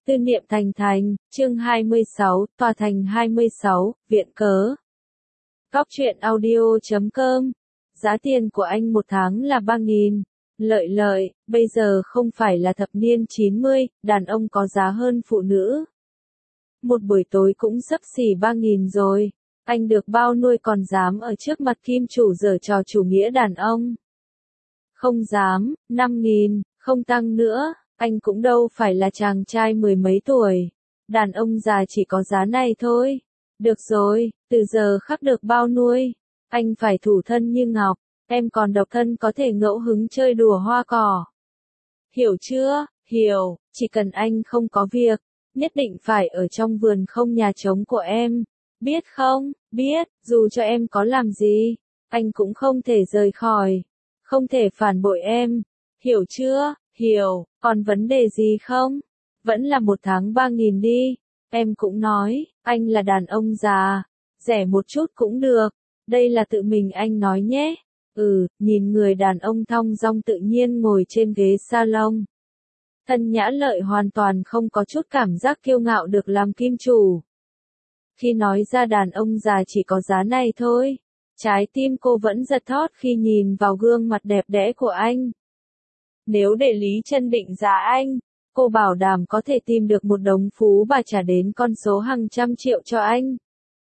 Tư niệm thành thành, chương 26, tòa thành 26, viện cớ. Góc truyện audio.com. Giá tiền của anh một tháng là 3.000. Lợi, bây giờ không phải là thập niên 90, đàn ông có giá hơn phụ nữ. Một buổi tối cũng xấp xỉ 3.000 rồi. Anh được bao nuôi còn dám ở trước mặt kim chủ giở trò chủ nghĩa đàn ông. Không dám, 5.000, không tăng nữa. Anh cũng đâu phải là chàng trai mười mấy tuổi. Đàn ông già chỉ có giá này thôi. Được rồi, từ giờ khắc được bao nuôi. Anh phải thủ thân như ngọc. Em còn độc thân có thể ngẫu hứng chơi đùa hoa cỏ. Hiểu chưa? Hiểu, chỉ cần anh không có việc. Nhất định phải ở trong vườn không nhà trống của em. Biết không? Biết, dù cho em có làm gì. Anh cũng không thể rời khỏi. Không thể phản bội em. Hiểu chưa? Hiểu, còn vấn đề gì không? Vẫn là một tháng 3.000 đi. Em cũng nói, anh là đàn ông già. Rẻ một chút cũng được. Đây là tự mình anh nói nhé. Nhìn người đàn ông thong dong tự nhiên ngồi trên ghế salon. Thân nhã lợi hoàn toàn không có chút cảm giác kiêu ngạo được làm kim chủ. Khi nói ra đàn ông già chỉ có giá này thôi. Trái tim cô vẫn giật thót khi nhìn vào gương mặt đẹp đẽ của anh. Nếu để Lý Chân định giá anh, cô bảo đảm có thể tìm được một đống phú bà trả đến con số hàng trăm triệu cho anh.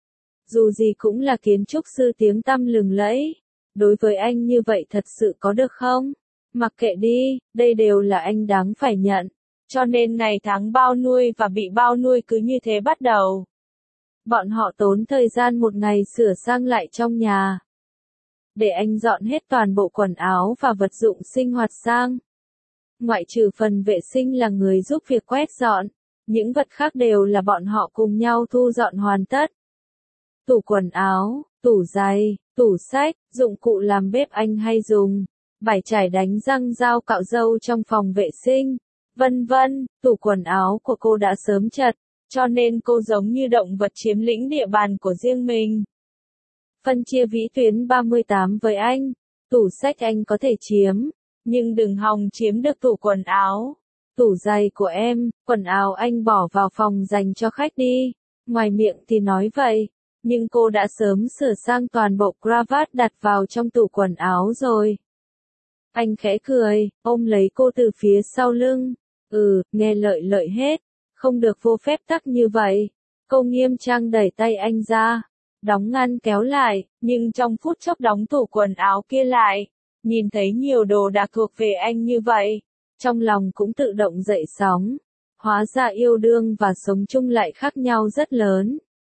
Dù gì cũng là kiến trúc sư tiếng tăm lừng lẫy. Đối với anh như vậy thật sự có được không? Mặc kệ đi, đây đều là anh đáng phải nhận. Cho nên ngày tháng bao nuôi và bị bao nuôi cứ như thế bắt đầu. Bọn họ tốn thời gian một ngày sửa sang lại trong nhà. Để anh dọn hết toàn bộ quần áo và vật dụng sinh hoạt sang. Ngoại trừ phần vệ sinh là người giúp việc quét dọn, những vật khác đều là bọn họ cùng nhau thu dọn hoàn tất. Tủ quần áo, tủ giày, tủ sách, dụng cụ làm bếp anh hay dùng, vải trải đánh răng dao cạo râu trong phòng vệ sinh, vân vân. Tủ quần áo của cô đã sớm chật, cho nên cô giống như động vật chiếm lĩnh địa bàn của riêng mình. Phân chia vĩ tuyến 38 với anh, tủ sách anh có thể chiếm. Nhưng đừng hòng chiếm được tủ quần áo. Tủ giày của em, quần áo anh bỏ vào phòng dành cho khách đi. Ngoài miệng thì nói vậy, nhưng cô đã sớm sửa sang toàn bộ cravat đặt vào trong tủ quần áo rồi. Anh khẽ cười, ôm lấy cô từ phía sau lưng. Nghe lợi hết. Không được vô phép tắc như vậy. Cô nghiêm trang đẩy tay anh ra. Đóng ngăn kéo lại, nhưng trong phút chốc đóng tủ quần áo kia lại. Nhìn thấy nhiều đồ đạc thuộc về anh như vậy, trong lòng cũng tự động dậy sóng. Hóa ra yêu đương và sống chung lại khác nhau rất lớn.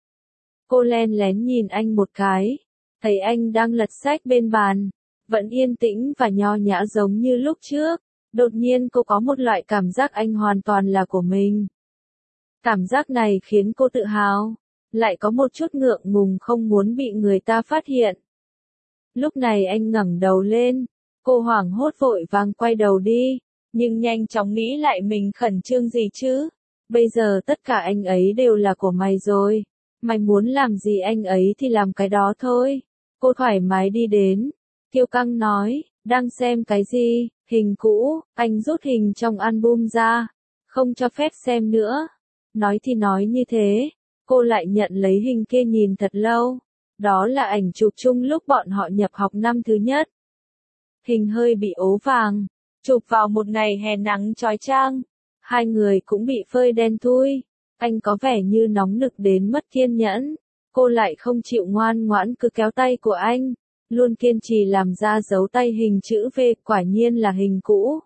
Cô len lén nhìn anh một cái, thấy anh đang lật sách bên bàn, vẫn yên tĩnh và nho nhã giống như lúc trước. Đột nhiên cô có một loại cảm giác anh hoàn toàn là của mình. Cảm giác này khiến cô tự hào, lại có một chút ngượng ngùng không muốn bị người ta phát hiện. Lúc này anh ngẩng đầu lên, cô hoảng hốt vội vàng quay đầu đi, nhưng nhanh chóng nghĩ lại mình khẩn trương gì chứ. Bây giờ tất cả anh ấy đều là của mày rồi, mày muốn làm gì anh ấy thì làm cái đó thôi. Cô thoải mái đi đến, kiêu căng nói, đang xem cái gì, hình cũ, anh rút hình trong album ra, không cho phép xem nữa. Nói thì nói như thế, cô lại nhận lấy hình kia nhìn thật lâu. Đó là ảnh chụp chung lúc bọn họ nhập học năm thứ nhất. Hình hơi bị ố vàng, chụp vào một ngày hè nắng chói chang. Hai người cũng bị phơi đen thui. Anh có vẻ như nóng nực đến mất kiên nhẫn. Cô lại không chịu ngoan ngoãn cứ kéo tay của anh. Luôn kiên trì làm ra dấu tay hình chữ V, quả nhiên là hình cũ.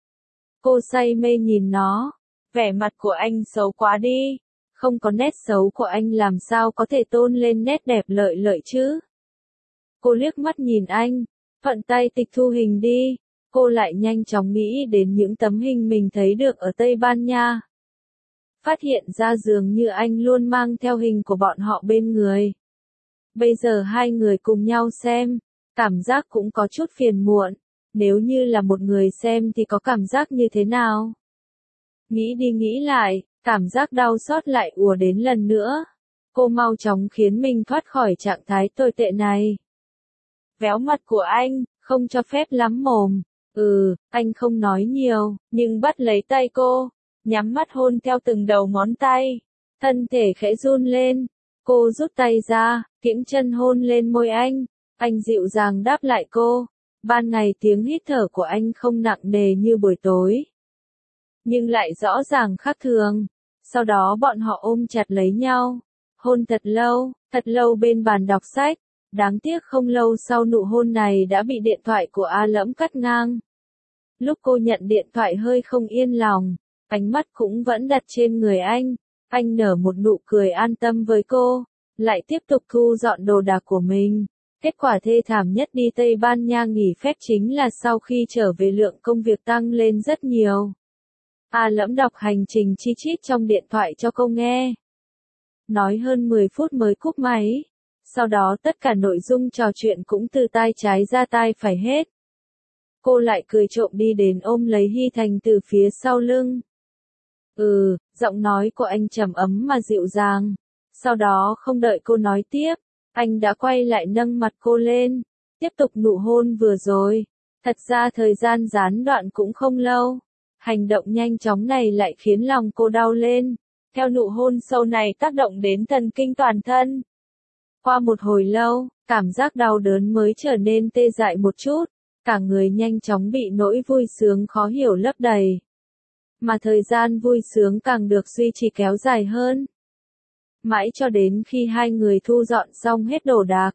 Cô say mê nhìn nó. Vẻ mặt của anh xấu quá đi. Không có nét xấu của anh làm sao có thể tôn lên nét đẹp lợi chứ. Cô liếc mắt nhìn anh, thuận tay tịch thu hình đi. Cô lại nhanh chóng nghĩ đến những tấm hình mình thấy được ở Tây Ban Nha. Phát hiện ra dường như anh luôn mang theo hình của bọn họ bên người. Bây giờ hai người cùng nhau xem, cảm giác cũng có chút phiền muộn. Nếu như là một người xem thì có cảm giác như thế nào? Nghĩ đi nghĩ lại, cảm giác đau xót lại ùa đến lần nữa. Cô mau chóng khiến mình thoát khỏi trạng thái tồi tệ này. Véo mặt của anh, không cho phép lắm mồm. Anh không nói nhiều, nhưng bắt lấy tay cô. nhắm mắt hôn theo từng đầu ngón tay. Thân thể khẽ run lên, cô rút tay ra, kiễng chân hôn lên môi anh. Anh dịu dàng đáp lại cô. Ban ngày tiếng hít thở của anh không nặng nề như buổi tối, nhưng lại rõ ràng khác thường. Sau đó bọn họ ôm chặt lấy nhau, hôn thật lâu bên bàn đọc sách. Đáng tiếc không lâu sau nụ hôn này đã bị điện thoại của A Lẫm cắt ngang. Lúc cô nhận điện thoại hơi không yên lòng, ánh mắt cũng vẫn đặt trên người anh nở một nụ cười an tâm với cô, lại tiếp tục thu dọn đồ đạc của mình. Kết quả thê thảm nhất đi Tây Ban Nha nghỉ phép chính là sau khi trở về lượng công việc tăng lên rất nhiều. A Lẫm đọc hành trình chi chít trong điện thoại cho cô nghe. Nói hơn 10 phút mới cúp máy. Sau đó tất cả nội dung trò chuyện cũng từ tai trái ra tai phải hết. Cô lại cười trộm đi đến ôm lấy Hy Thành từ phía sau lưng. Giọng nói của anh trầm ấm mà dịu dàng. Sau đó không đợi cô nói tiếp, anh đã quay lại nâng mặt cô lên, tiếp tục nụ hôn vừa rồi. Thật ra thời gian gián đoạn cũng không lâu. Hành động nhanh chóng này lại khiến lòng cô đau lên. Theo nụ hôn sâu này tác động đến thần kinh toàn thân. Qua một hồi lâu, cảm giác đau đớn mới trở nên tê dại một chút. Cả người nhanh chóng bị nỗi vui sướng khó hiểu lấp đầy. Mà thời gian vui sướng càng được duy trì kéo dài hơn. Mãi cho đến khi hai người thu dọn xong hết đồ đạc.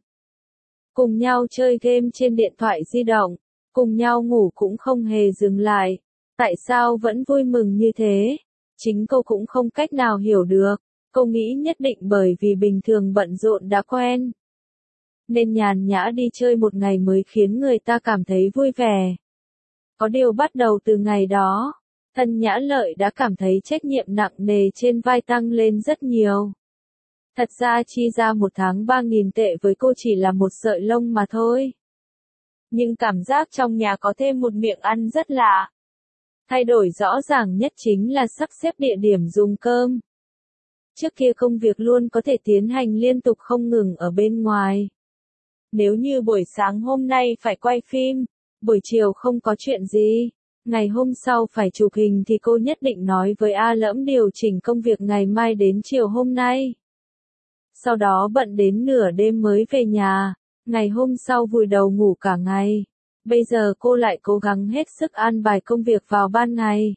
Cùng nhau chơi game trên điện thoại di động. Cùng nhau ngủ cũng không hề dừng lại. Tại sao vẫn vui mừng như thế? Chính cô cũng không cách nào hiểu được. Cô nghĩ nhất định bởi vì bình thường bận rộn đã quen. Nên nhàn nhã đi chơi một ngày mới khiến người ta cảm thấy vui vẻ. Có điều bắt đầu từ ngày đó, Thân Nhã Lợi đã cảm thấy trách nhiệm nặng nề trên vai tăng lên rất nhiều. Thật ra chi ra một tháng 3.000 tệ với cô chỉ là một sợi lông mà thôi. Nhưng cảm giác trong nhà có thêm một miệng ăn rất lạ. Thay đổi rõ ràng nhất chính là sắp xếp địa điểm dùng cơm. Trước kia công việc luôn có thể tiến hành liên tục không ngừng ở bên ngoài. Nếu như buổi sáng hôm nay phải quay phim, buổi chiều không có chuyện gì, ngày hôm sau phải chụp hình thì cô nhất định nói với A Lẫm điều chỉnh công việc ngày mai đến chiều hôm nay. Sau đó bận đến nửa đêm mới về nhà, ngày hôm sau vùi đầu ngủ cả ngày. Bây giờ cô lại cố gắng hết sức an bài công việc vào ban ngày.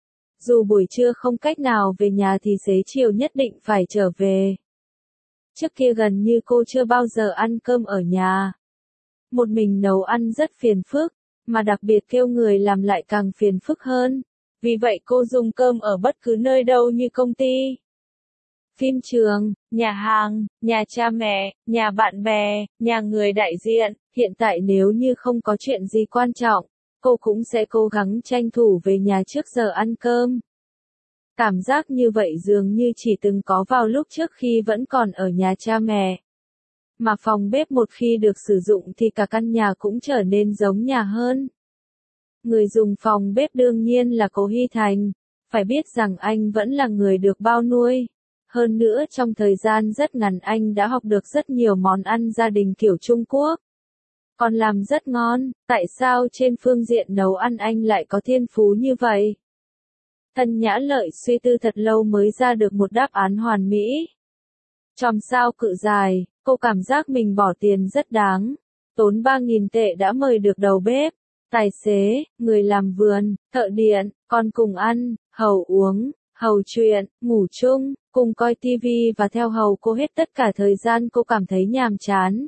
Dù buổi trưa không cách nào về nhà thì xế chiều nhất định phải trở về. Trước kia gần như cô chưa bao giờ ăn cơm ở nhà. Một mình nấu ăn rất phiền phức, mà đặc biệt kêu người làm lại càng phiền phức hơn. Vì vậy cô dùng cơm ở bất cứ nơi đâu như công ty, phim trường, nhà hàng, nhà cha mẹ, nhà bạn bè, nhà người đại diện. Hiện tại nếu như không có chuyện gì quan trọng, cô cũng sẽ cố gắng tranh thủ về nhà trước giờ ăn cơm. Cảm giác như vậy dường như chỉ từng có vào lúc trước khi vẫn còn ở nhà cha mẹ. Mà phòng bếp một khi được sử dụng thì cả căn nhà cũng trở nên giống nhà hơn. Người dùng phòng bếp đương nhiên là cô Hy Thành. Phải biết rằng anh vẫn là người được bao nuôi. Hơn nữa trong thời gian rất ngắn anh đã học được rất nhiều món ăn gia đình kiểu Trung Quốc. Còn làm rất ngon, tại sao trên phương diện nấu ăn anh lại có thiên phú như vậy? Thân Nhã Lợi suy tư thật lâu mới ra được một đáp án hoàn mỹ. Chòm sao cự dài, cô cảm giác mình bỏ tiền rất đáng. Tốn 3.000 tệ đã mời được đầu bếp, tài xế, người làm vườn, thợ điện, còn cùng ăn, hầu uống, hầu chuyện, ngủ chung, cùng coi tivi và theo hầu cô hết tất cả thời gian cô cảm thấy nhàm chán.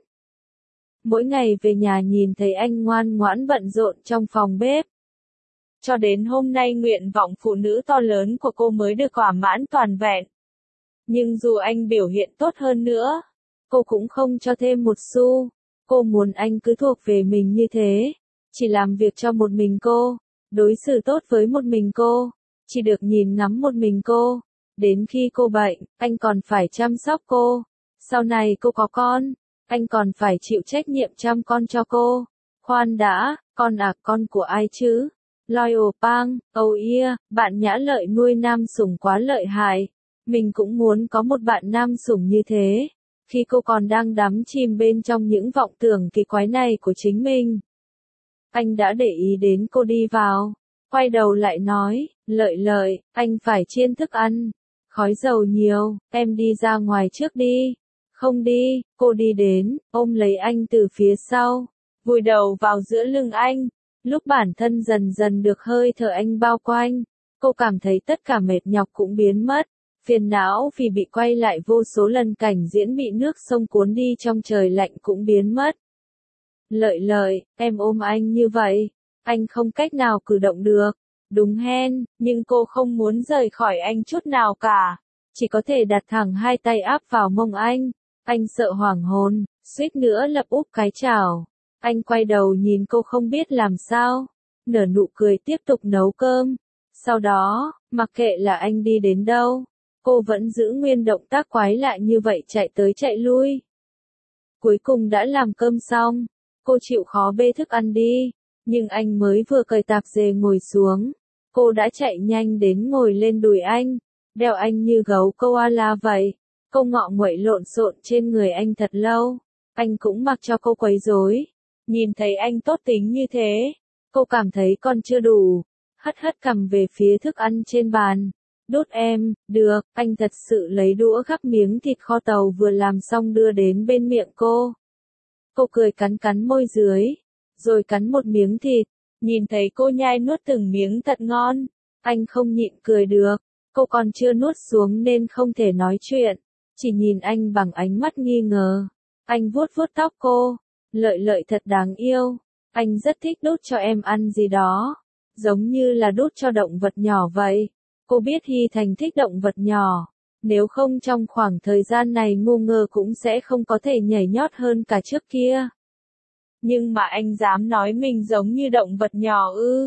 Mỗi ngày về nhà nhìn thấy anh ngoan ngoãn bận rộn trong phòng bếp. Cho đến hôm nay nguyện vọng phụ nữ to lớn của cô mới được thỏa mãn toàn vẹn. Nhưng dù anh biểu hiện tốt hơn nữa, cô cũng không cho thêm một xu. Cô muốn anh cứ thuộc về mình như thế, chỉ làm việc cho một mình cô, đối xử tốt với một mình cô, chỉ được nhìn ngắm một mình cô. Đến khi cô bệnh, anh còn phải chăm sóc cô. Sau này cô có con, anh còn phải chịu trách nhiệm chăm con cho cô. Khoan đã, con của ai chứ? Loyal Pang, oh yeah, bạn Nhã Lợi nuôi nam sủng quá lợi hại. Mình cũng muốn có một bạn nam sủng như thế. Khi cô còn đang đắm chìm bên trong những vọng tưởng kỳ quái này của chính mình, anh đã để ý đến cô đi vào. quay đầu lại nói, Lợi Lợi, anh phải chiên thức ăn. Khói dầu nhiều, em đi ra ngoài trước đi. Không đi, cô đi đến, ôm lấy anh từ phía sau, vùi đầu vào giữa lưng anh. Lúc bản thân dần dần được hơi thở anh bao quanh, cô cảm thấy tất cả mệt nhọc cũng biến mất. Phiền não vì bị quay lại vô số lần cảnh diễn bị nước sông cuốn đi trong trời lạnh cũng biến mất. Lợi Lợi, em ôm anh như vậy, anh không cách nào cử động được. Đúng hen, nhưng cô không muốn rời khỏi anh chút nào cả. Chỉ có thể đặt thẳng hai tay áp vào mông anh. Anh sợ hoảng hồn, suýt nữa lập úp cái chảo. Anh quay đầu nhìn cô không biết làm sao. Nở nụ cười tiếp tục nấu cơm. Sau đó, mặc kệ là anh đi đến đâu, cô vẫn giữ nguyên động tác quái lạ như vậy chạy tới chạy lui. Cuối cùng đã làm cơm xong, cô chịu khó bê thức ăn đi. Nhưng anh mới vừa cởi tạp dề ngồi xuống, cô đã chạy nhanh đến ngồi lên đùi anh, đeo anh như gấu koala vậy. Cô ngọ nguậy lộn xộn trên người anh thật lâu, anh cũng mặc cho cô quấy rối. Nhìn thấy anh tốt tính như thế, cô cảm thấy còn chưa đủ, hất hất cằm về phía thức ăn trên bàn. Đút em, được, anh thật sự lấy đũa gắp miếng thịt kho tàu vừa làm xong đưa đến bên miệng cô. Cô cười cắn cắn môi dưới, rồi cắn một miếng thịt, nhìn thấy cô nhai nuốt từng miếng thật ngon, anh không nhịn cười được. Cô còn chưa nuốt xuống nên không thể nói chuyện, chỉ nhìn anh bằng ánh mắt nghi ngờ. Anh vuốt vuốt tóc cô, Lợi Lợi thật đáng yêu, anh rất thích đút cho em ăn gì đó, giống như là đút cho động vật nhỏ vậy. Cô biết Hy Thành thích động vật nhỏ, nếu không trong khoảng thời gian này ngu ngơ cũng sẽ không có thể nhảy nhót hơn cả trước kia. Nhưng mà anh dám nói mình giống như động vật nhỏ ư?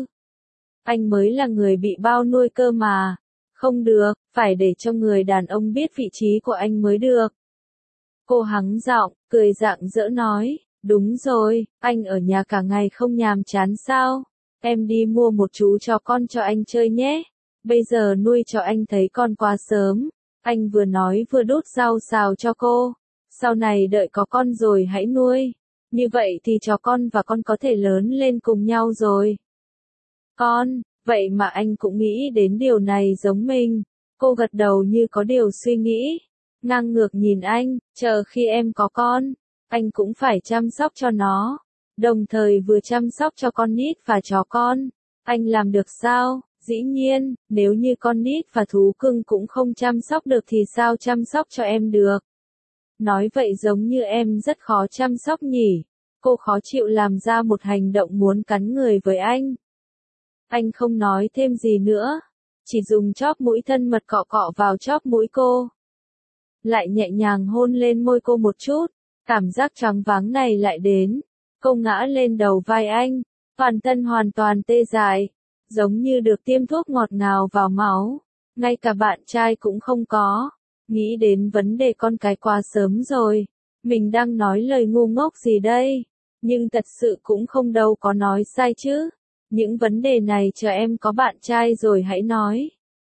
Anh mới là người bị bao nuôi cơ mà. Không được, phải để cho người đàn ông biết vị trí của anh mới được. Cô hắng giọng, cười rạng rỡ nói, đúng rồi, anh ở nhà cả ngày không nhàm chán sao? Em đi mua một chú chó con cho anh chơi nhé. Bây giờ nuôi cho anh thấy con quá sớm. Anh vừa nói vừa đút rau xào cho cô. Sau này đợi có con rồi hãy nuôi. Như vậy thì chó con và con có thể lớn lên cùng nhau rồi. Con, vậy mà anh cũng nghĩ đến điều này giống mình. Cô gật đầu như có điều suy nghĩ. Ngang ngược nhìn anh, chờ khi em có con, anh cũng phải chăm sóc cho nó. Đồng thời vừa chăm sóc cho con nít và chó con. Anh làm được sao? Dĩ nhiên, nếu như con nít và thú cưng cũng không chăm sóc được thì sao chăm sóc cho em được? Nói vậy giống như em rất khó chăm sóc nhỉ. Cô khó chịu làm ra một hành động muốn cắn người với anh. Anh không nói thêm gì nữa, chỉ dùng chóp mũi thân mật cọ cọ vào chóp mũi cô. Lại nhẹ nhàng hôn lên môi cô một chút, cảm giác choáng váng này lại đến. Cô ngã lên đầu vai anh, toàn thân hoàn toàn tê dại, giống như được tiêm thuốc ngọt ngào vào máu. Ngay cả bạn trai cũng không có. Nghĩ đến vấn đề con cái quá sớm rồi. Mình đang nói lời ngu ngốc gì đây? Nhưng thật sự cũng không đâu có nói sai chứ. Những vấn đề này chờ em có bạn trai rồi hãy nói.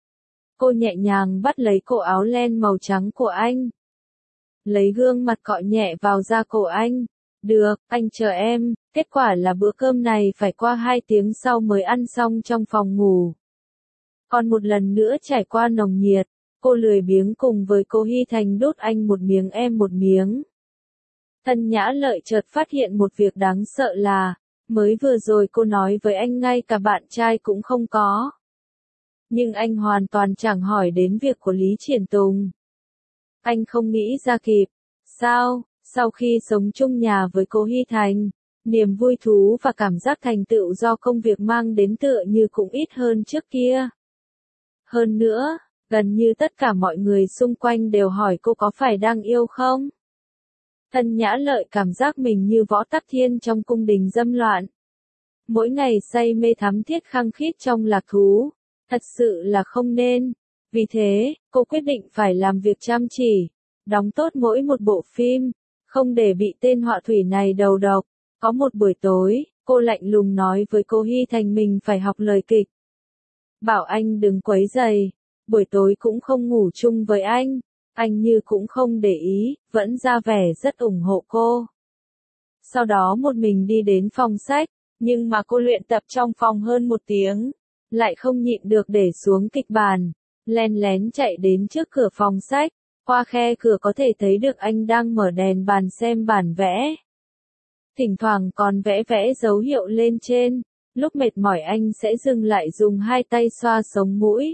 Cô nhẹ nhàng bắt lấy cổ áo len màu trắng của anh. Lấy gương mặt cọ nhẹ vào da cổ anh. Được, anh chờ em. Kết quả là bữa cơm này phải qua 2 tiếng sau mới ăn xong trong phòng ngủ. Còn một lần nữa trải qua nồng nhiệt, cô lười biếng cùng với cô Hy Thành đút anh một miếng em một miếng. Thân Nhã Lợi chợt phát hiện một việc đáng sợ là, mới vừa rồi cô nói với anh ngay cả bạn trai cũng không có. Nhưng anh hoàn toàn chẳng hỏi đến việc của Lý Triển Tùng. Anh không nghĩ ra kịp. Sao, sau khi sống chung nhà với cô Hy Thành, niềm vui thú và cảm giác thành tựu do công việc mang đến tựa như cũng ít hơn trước kia. Hơn nữa, gần như tất cả mọi người xung quanh đều hỏi cô có phải đang yêu không? Thân Nhã Lợi cảm giác mình như Võ Tắc Thiên trong cung đình dâm loạn. Mỗi ngày say mê thắm thiết khăng khít trong lạc thú, thật sự là không nên. Vì thế, cô quyết định phải làm việc chăm chỉ, đóng tốt mỗi một bộ phim, không để bị tên họa thủy này đầu độc. Có một buổi tối, cô lạnh lùng nói với cô Hy Thành mình phải học lời kịch. Bảo anh đừng quấy rầy, buổi tối cũng không ngủ chung với anh như cũng không để ý, vẫn ra vẻ rất ủng hộ cô. Sau đó một mình đi đến phòng sách, nhưng mà cô luyện tập trong phòng hơn 1 tiếng. lại không nhịn được để xuống kịch bản, len lén chạy đến trước cửa phòng sách, qua khe cửa có thể thấy được anh đang mở đèn bàn xem bản vẽ. Thỉnh thoảng còn vẽ vẽ dấu hiệu lên trên, lúc mệt mỏi anh sẽ dừng lại dùng hai tay xoa sống mũi.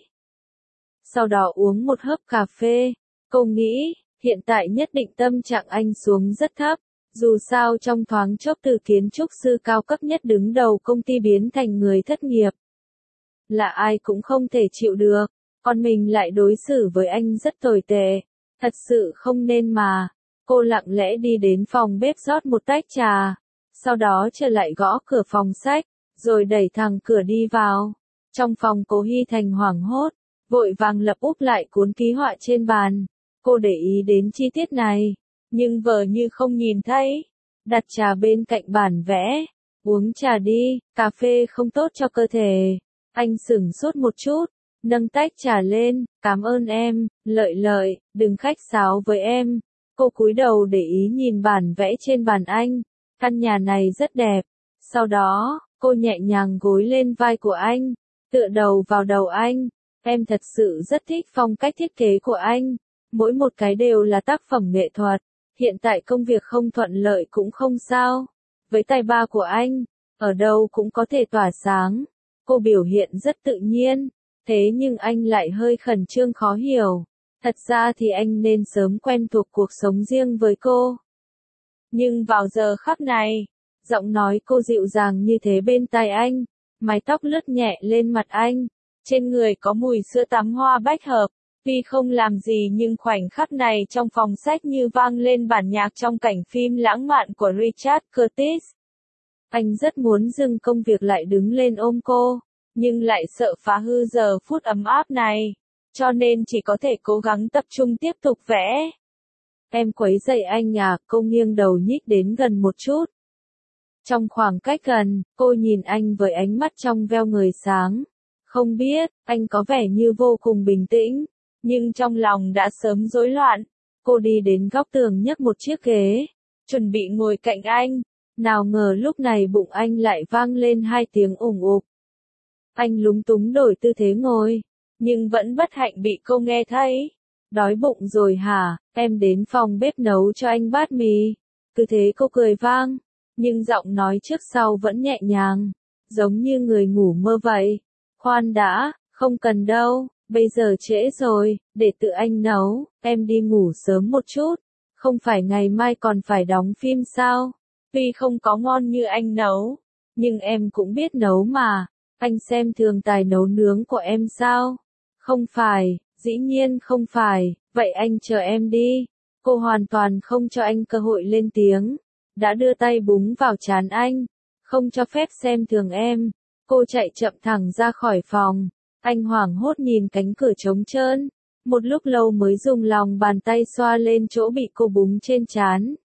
Sau đó uống một hớp cà phê, cô nghĩ, hiện tại nhất định tâm trạng anh xuống rất thấp, dù sao trong thoáng chốc từ kiến trúc sư cao cấp nhất đứng đầu công ty biến thành người thất nghiệp. Là ai cũng không thể chịu được, còn mình lại đối xử với anh rất tồi tệ, thật sự không nên mà. Cô lặng lẽ đi đến phòng bếp rót một tách trà, sau đó trở lại gõ cửa phòng sách, rồi đẩy thẳng cửa đi vào. Trong phòng Cố Hy Thành hoảng hốt, vội vàng lập úp lại cuốn ký họa trên bàn. Cô để ý đến chi tiết này, nhưng vờ như không nhìn thấy. Đặt trà bên cạnh bản vẽ, uống trà đi, cà phê không tốt cho cơ thể. Anh sửng sốt một chút, nâng tách trà lên, cảm ơn em, Lợi, đừng khách sáo với em. Cô cúi đầu để ý nhìn bản vẽ trên bàn anh, căn nhà này rất đẹp. Sau đó, cô nhẹ nhàng gối lên vai của anh, tựa đầu vào đầu anh. Em thật sự rất thích phong cách thiết kế của anh, mỗi một cái đều là tác phẩm nghệ thuật. Hiện tại công việc không thuận lợi cũng không sao. Với tài ba của anh, ở đâu cũng có thể tỏa sáng. Cô biểu hiện rất tự nhiên, thế nhưng anh lại hơi khẩn trương khó hiểu. Thật ra thì anh nên sớm quen thuộc cuộc sống riêng với cô. Nhưng vào giờ khắc này, giọng nói cô dịu dàng như thế bên tai anh, mái tóc lướt nhẹ lên mặt anh, trên người có mùi sữa tắm hoa bách hợp. Tuy không làm gì nhưng khoảnh khắc này trong phòng sách như vang lên bản nhạc trong cảnh phim lãng mạn của Richard Curtis. Anh rất muốn dừng công việc lại đứng lên ôm cô, nhưng lại sợ phá hư giờ phút ấm áp này, cho nên chỉ có thể cố gắng tập trung tiếp tục vẽ. Em quấy rầy anh à, cô nghiêng đầu nhích đến gần một chút. Trong khoảng cách gần, cô nhìn anh với ánh mắt trong veo người sáng. Không biết, anh có vẻ như vô cùng bình tĩnh, nhưng trong lòng đã sớm rối loạn. Cô đi đến góc tường nhấc một chiếc ghế, chuẩn bị ngồi cạnh anh. Nào ngờ lúc này bụng anh lại vang lên hai tiếng ủng ục. Anh lúng túng đổi tư thế ngồi, nhưng vẫn bất hạnh bị cô nghe thấy. Đói bụng rồi hả, em đến phòng bếp nấu cho anh bát mì. Cứ thế cô cười vang, nhưng giọng nói trước sau vẫn nhẹ nhàng, giống như người ngủ mơ vậy. Khoan đã, không cần đâu, bây giờ trễ rồi, để tự anh nấu, em đi ngủ sớm một chút. Không phải ngày mai còn phải đóng phim sao? Tuy không có ngon như anh nấu, nhưng em cũng biết nấu mà. Anh xem thường tài nấu nướng của em sao? Không phải, dĩ nhiên không phải, vậy anh chờ em đi. Cô hoàn toàn không cho anh cơ hội lên tiếng, đã đưa tay búng vào trán anh, không cho phép xem thường em. Cô chạy chậm thẳng ra khỏi phòng, anh hoảng hốt nhìn cánh cửa trống trơn, một lúc lâu mới dùng lòng bàn tay xoa lên chỗ bị cô búng trên trán.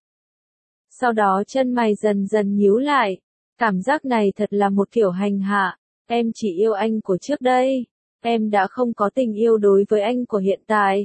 Sau đó chân mày dần dần nhíu lại, cảm giác này thật là một kiểu hành hạ. Em chỉ yêu anh của trước đây, em đã không có tình yêu đối với anh của hiện tại.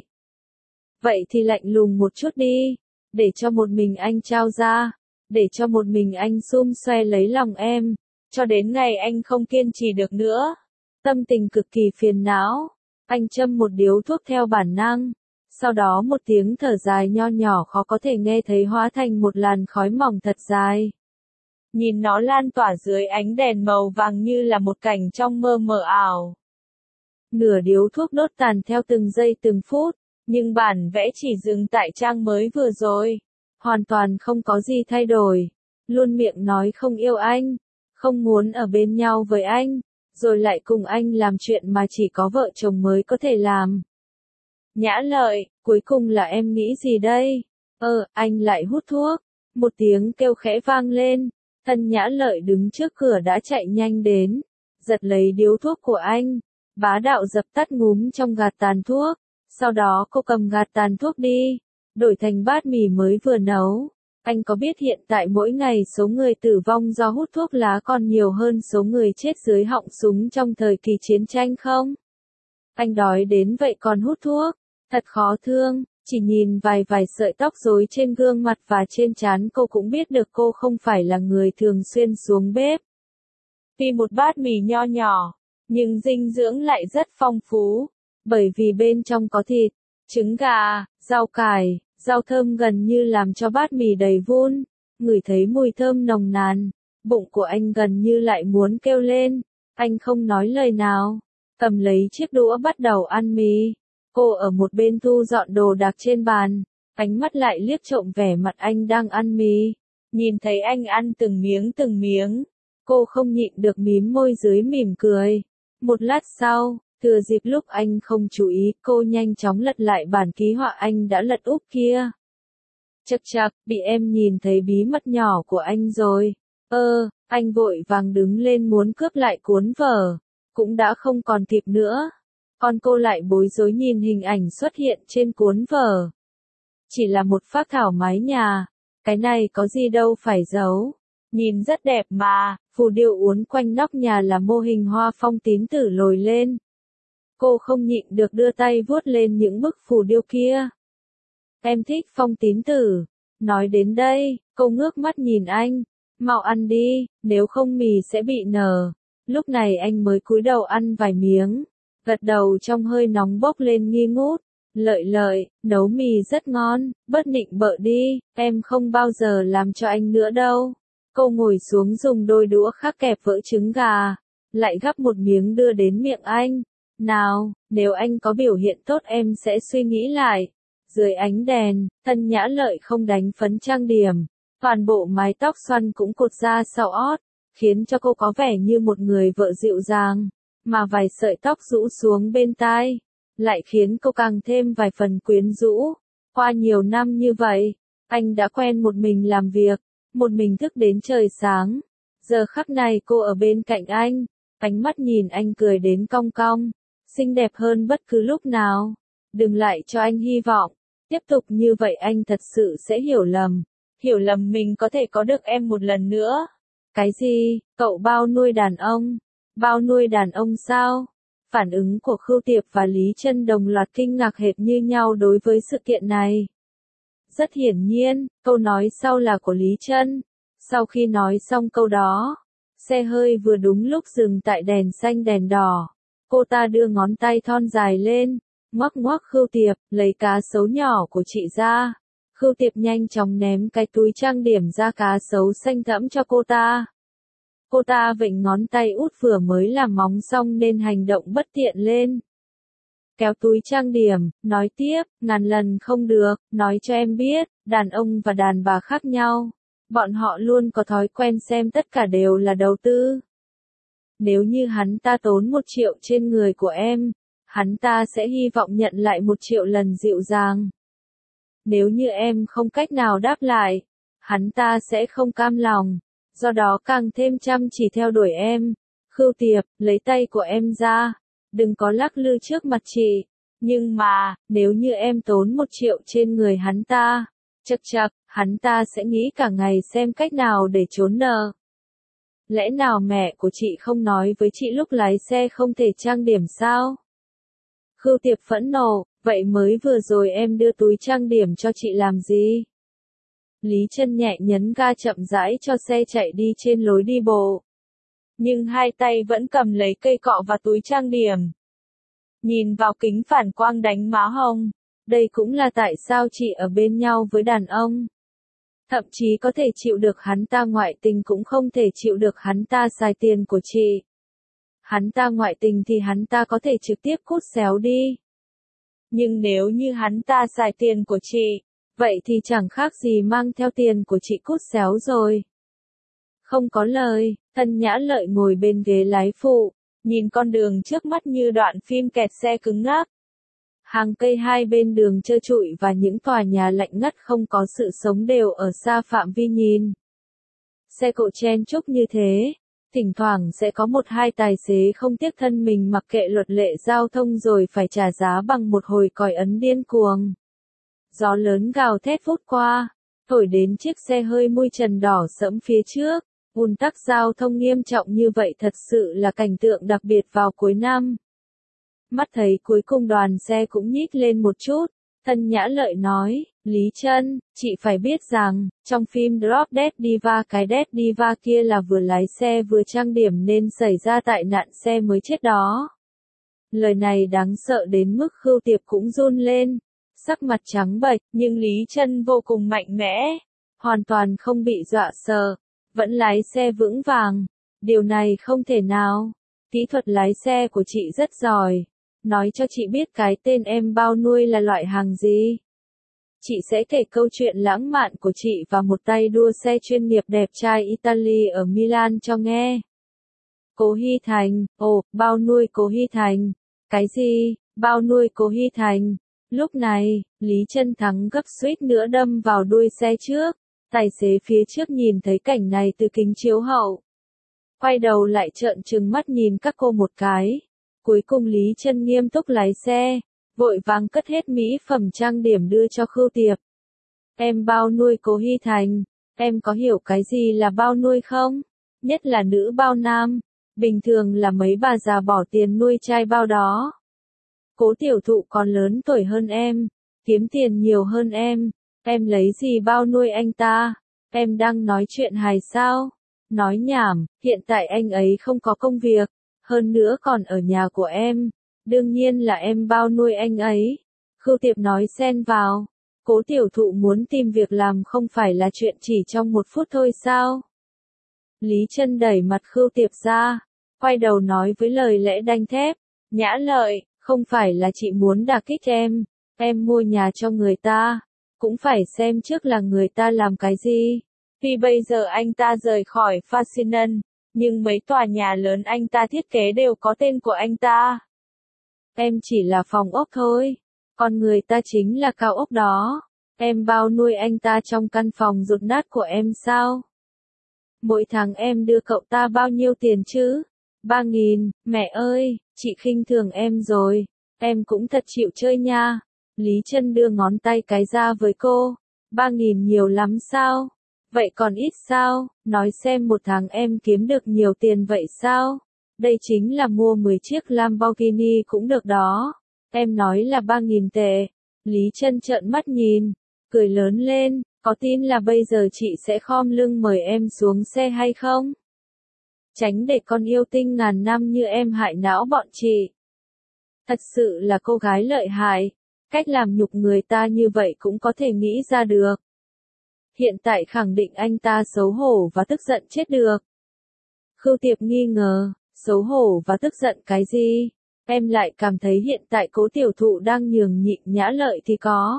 Vậy thì lạnh lùng một chút đi, để cho một mình anh trao ra, để cho một mình anh xum xoe lấy lòng em, cho đến ngày anh không kiên trì được nữa. Tâm tình cực kỳ phiền não, anh châm một điếu thuốc theo bản năng, sau đó một tiếng thở dài nho nhỏ khó có thể nghe thấy hóa thành một làn khói mỏng thật dài. Nhìn nó lan tỏa dưới ánh đèn màu vàng như là một cảnh trong mơ mờ ảo. Nửa điếu thuốc đốt tàn theo từng giây từng phút, nhưng bản vẽ chỉ dừng tại trang mới vừa rồi. Hoàn toàn không có gì thay đổi. Luôn miệng nói không yêu anh, không muốn ở bên nhau với anh, rồi lại cùng anh làm chuyện mà chỉ có vợ chồng mới có thể làm. Nhã Lợi, cuối cùng là em nghĩ gì đây? Anh lại hút thuốc. Một tiếng kêu khẽ vang lên. Thân Nhã Lợi đứng trước cửa đã chạy nhanh đến, giật lấy điếu thuốc của anh, bá đạo dập tắt ngúm trong gạt tàn thuốc, sau đó cô cầm gạt tàn thuốc đi, đổi thành bát mì mới vừa nấu. Anh có biết hiện tại mỗi ngày số người tử vong do hút thuốc lá còn nhiều hơn số người chết dưới họng súng trong thời kỳ chiến tranh không? Anh đói đến vậy còn hút thuốc, thật khó thương. Chỉ nhìn vài sợi tóc rối trên gương mặt và trên trán cô cũng biết được cô không phải là người thường xuyên xuống bếp. Vì một bát mì nho nhỏ, nhưng dinh dưỡng lại rất phong phú, bởi vì bên trong có thịt, trứng gà, rau cải, rau thơm gần như làm cho bát mì đầy vun, ngửi thấy mùi thơm nồng nàn, bụng của anh gần như lại muốn kêu lên, anh không nói lời nào, cầm lấy chiếc đũa bắt đầu ăn mì. Cô ở một bên thu dọn đồ đạc trên bàn, ánh mắt lại liếc trộm vẻ mặt anh đang ăn mì, nhìn thấy anh ăn từng miếng, cô không nhịn được mím môi dưới mỉm cười. Một lát sau, thừa dịp lúc anh không chú ý, cô nhanh chóng lật lại bản ký họa anh đã lật úp kia. Chậc chậc, bị em nhìn thấy bí mật nhỏ của anh rồi. Anh vội vàng đứng lên muốn cướp lại cuốn vở, cũng đã không còn kịp nữa. Còn cô lại bối rối nhìn hình ảnh xuất hiện trên cuốn vở. Chỉ là một phác thảo mái nhà, cái này có gì đâu phải giấu. Nhìn rất đẹp mà, phù điêu uốn quanh nóc nhà là mô hình hoa phong tín tử lồi lên. Cô không nhịn được đưa tay vuốt lên những bức phù điêu kia. Em thích phong tín tử. Nói đến đây, cô ngước mắt nhìn anh. Mau ăn đi, nếu không mì sẽ bị nở. Lúc này anh mới cúi đầu ăn vài miếng, gật đầu trong hơi nóng bốc lên nghi ngút. Lợi, nấu mì rất ngon, bớt nịnh bợ đi, em không bao giờ làm cho anh nữa đâu. Cô ngồi xuống dùng đôi đũa khác kẹp vỡ trứng gà, lại gắp một miếng đưa đến miệng anh. Nào, nếu anh có biểu hiện tốt em sẽ suy nghĩ lại. Dưới ánh đèn, Tân Nhã Lợi không đánh phấn trang điểm, toàn bộ mái tóc xoăn cũng cột ra sau ót, khiến cho cô có vẻ như một người vợ dịu dàng, mà vài sợi tóc rũ xuống bên tai, lại khiến cô càng thêm vài phần quyến rũ. Qua nhiều năm như vậy, anh đã quen một mình làm việc, một mình thức đến trời sáng. Giờ khắc này cô ở bên cạnh anh, ánh mắt nhìn anh cười đến cong cong, xinh đẹp hơn bất cứ lúc nào. Đừng lại cho anh hy vọng, tiếp tục như vậy anh thật sự sẽ hiểu lầm mình có thể có được em một lần nữa. Cái gì, cậu bao nuôi đàn ông? Bao nuôi đàn ông sao? Phản ứng của Khưu Tiệp và Lý Trân đồng loạt kinh ngạc hệt như nhau đối với sự kiện này. Rất hiển nhiên, câu nói sau là của Lý Trân. Sau khi nói xong câu đó, xe hơi vừa đúng lúc dừng tại đèn xanh đèn đỏ. Cô ta đưa ngón tay thon dài lên, ngoắc ngoắc Khưu Tiệp, lấy cá sấu nhỏ của chị ra. Khưu Tiệp nhanh chóng ném cái túi trang điểm ra cá sấu xanh thẫm cho cô ta. Cô ta vịnh ngón tay út vừa mới làm móng xong nên hành động bất tiện lên. Kéo túi trang điểm, nói tiếp, ngàn lần không được, nói cho em biết, đàn ông và đàn bà khác nhau. Bọn họ luôn có thói quen xem tất cả đều là đầu tư. Nếu như hắn ta tốn 1 triệu trên người của em, hắn ta sẽ hy vọng nhận lại 1 triệu lần dịu dàng. Nếu như em không cách nào đáp lại, hắn ta sẽ không cam lòng, do đó càng thêm chăm chỉ theo đuổi em. Khưu Tiệp, lấy tay của em ra, đừng có lắc lư trước mặt chị. Nhưng mà, nếu như em tốn 1 triệu trên người hắn ta, chậc chậc, hắn ta sẽ nghĩ cả ngày xem cách nào để trốn nợ. Lẽ nào mẹ của chị không nói với chị lúc lái xe không thể trang điểm sao? Khưu Tiệp phẫn nộ, vậy mới vừa rồi em đưa túi trang điểm cho chị làm gì? Lý Trân nhẹ nhấn ga chậm rãi cho xe chạy đi trên lối đi bộ. Nhưng hai tay vẫn cầm lấy cây cọ và túi trang điểm. Nhìn vào kính phản quang đánh má hồng. Đây cũng là tại sao chị ở bên nhau với đàn ông. Thậm chí có thể chịu được hắn ta ngoại tình cũng không thể chịu được hắn ta xài tiền của chị. Hắn ta ngoại tình thì hắn ta có thể trực tiếp cút xéo đi. Nhưng nếu như hắn ta xài tiền của chị, vậy thì chẳng khác gì mang theo tiền của chị cút xéo rồi. Không có lời, Tân Nhã Lợi ngồi bên ghế lái phụ, nhìn con đường trước mắt như đoạn phim kẹt xe cứng ngắc. Hàng cây hai bên đường trơ trụi và những tòa nhà lạnh ngắt không có sự sống đều ở xa phạm vi nhìn. Xe cộ chen chúc như thế, thỉnh thoảng sẽ có 1-2 tài xế không tiếc thân mình mặc kệ luật lệ giao thông rồi phải trả giá bằng một hồi còi ấn điên cuồng. Gió lớn gào thét vút qua, thổi đến chiếc xe hơi mui trần đỏ sẫm phía trước. Ùn tắc giao thông nghiêm trọng như vậy thật sự là cảnh tượng đặc biệt vào cuối năm. Mắt thấy cuối cùng đoàn xe cũng nhích lên một chút, Tân Nhã Lợi nói, Lý Trân, chị phải biết rằng, trong phim Drop Dead Diva cái Dead Diva kia là vừa lái xe vừa trang điểm nên xảy ra tai nạn xe mới chết đó. Lời này đáng sợ đến mức Khưu Tiệp cũng run lên, sắc mặt trắng bệch, nhưng Lý Trân vô cùng mạnh mẽ, hoàn toàn không bị dọa sợ, vẫn lái xe vững vàng. Điều này không thể nào. Kỹ thuật lái xe của chị rất giỏi. Nói cho chị biết cái tên em bao nuôi là loại hàng gì. Chị sẽ kể câu chuyện lãng mạn của chị và một tay đua xe chuyên nghiệp đẹp trai Italy ở Milan cho nghe. Cố Hy Thành, ồ, bao nuôi Cố Hy Thành. Cái gì, bao nuôi Cố Hy Thành? Lúc này, Lý Trân Thắng gấp suýt nữa đâm vào đuôi xe trước. Tài xế phía trước nhìn thấy cảnh này từ kính chiếu hậu. Quay đầu lại trợn trừng mắt nhìn các cô một cái. Cuối cùng Lý Trân nghiêm túc lái xe, vội vàng cất hết mỹ phẩm trang điểm đưa cho Khưu Tiệp. Em bao nuôi Cố Hy Thành, em có hiểu cái gì là bao nuôi không? Nhất là nữ bao nam, bình thường là mấy bà già bỏ tiền nuôi trai bao đó. Cố tiểu thụ còn lớn tuổi hơn em, kiếm tiền nhiều hơn em lấy gì bao nuôi anh ta? Em đang nói chuyện hài sao? Nói nhảm, hiện tại anh ấy không có công việc, hơn nữa còn ở nhà của em, đương nhiên là em bao nuôi anh ấy. Khưu Tiệp nói xen vào, Cố tiểu thụ muốn tìm việc làm không phải là chuyện chỉ trong 1 phút thôi sao? Lý Trân đẩy mặt Khưu Tiệp ra, quay đầu nói với lời lẽ đanh thép, Nhã Lợi, không phải là chị muốn đả kích em mua nhà cho người ta, cũng phải xem trước là người ta làm cái gì. Tuy bây giờ anh ta rời khỏi Fashion, nhưng mấy tòa nhà lớn anh ta thiết kế đều có tên của anh ta. Em chỉ là phòng ốc thôi, còn người ta chính là cao ốc đó. Em bao nuôi anh ta trong căn phòng rột nát của em sao? Mỗi tháng em đưa cậu ta bao nhiêu tiền chứ? 3.000, mẹ ơi, chị khinh thường em rồi, em cũng thật chịu chơi nha. Lý Trân đưa ngón tay cái ra với cô, 3.000 nhiều lắm sao? Vậy còn ít sao? Nói xem một tháng em kiếm được nhiều tiền vậy sao? Đây chính là mua 10 chiếc Lamborghini cũng được đó. Em nói là 3.000 tệ. Lý Trân trợn mắt nhìn, cười lớn lên, có tin là bây giờ chị sẽ khom lưng mời em xuống xe hay không? Tránh để con yêu tinh ngàn năm như em hại não bọn chị. Thật sự là cô gái lợi hại, cách làm nhục người ta như vậy cũng có thể nghĩ ra được. Hiện tại khẳng định anh ta xấu hổ và tức giận chết được. Khưu Tiệp nghi ngờ, xấu hổ và tức giận cái gì? Em lại cảm thấy hiện tại Cố tiểu thụ đang nhường nhịn Nhã Lợi thì có.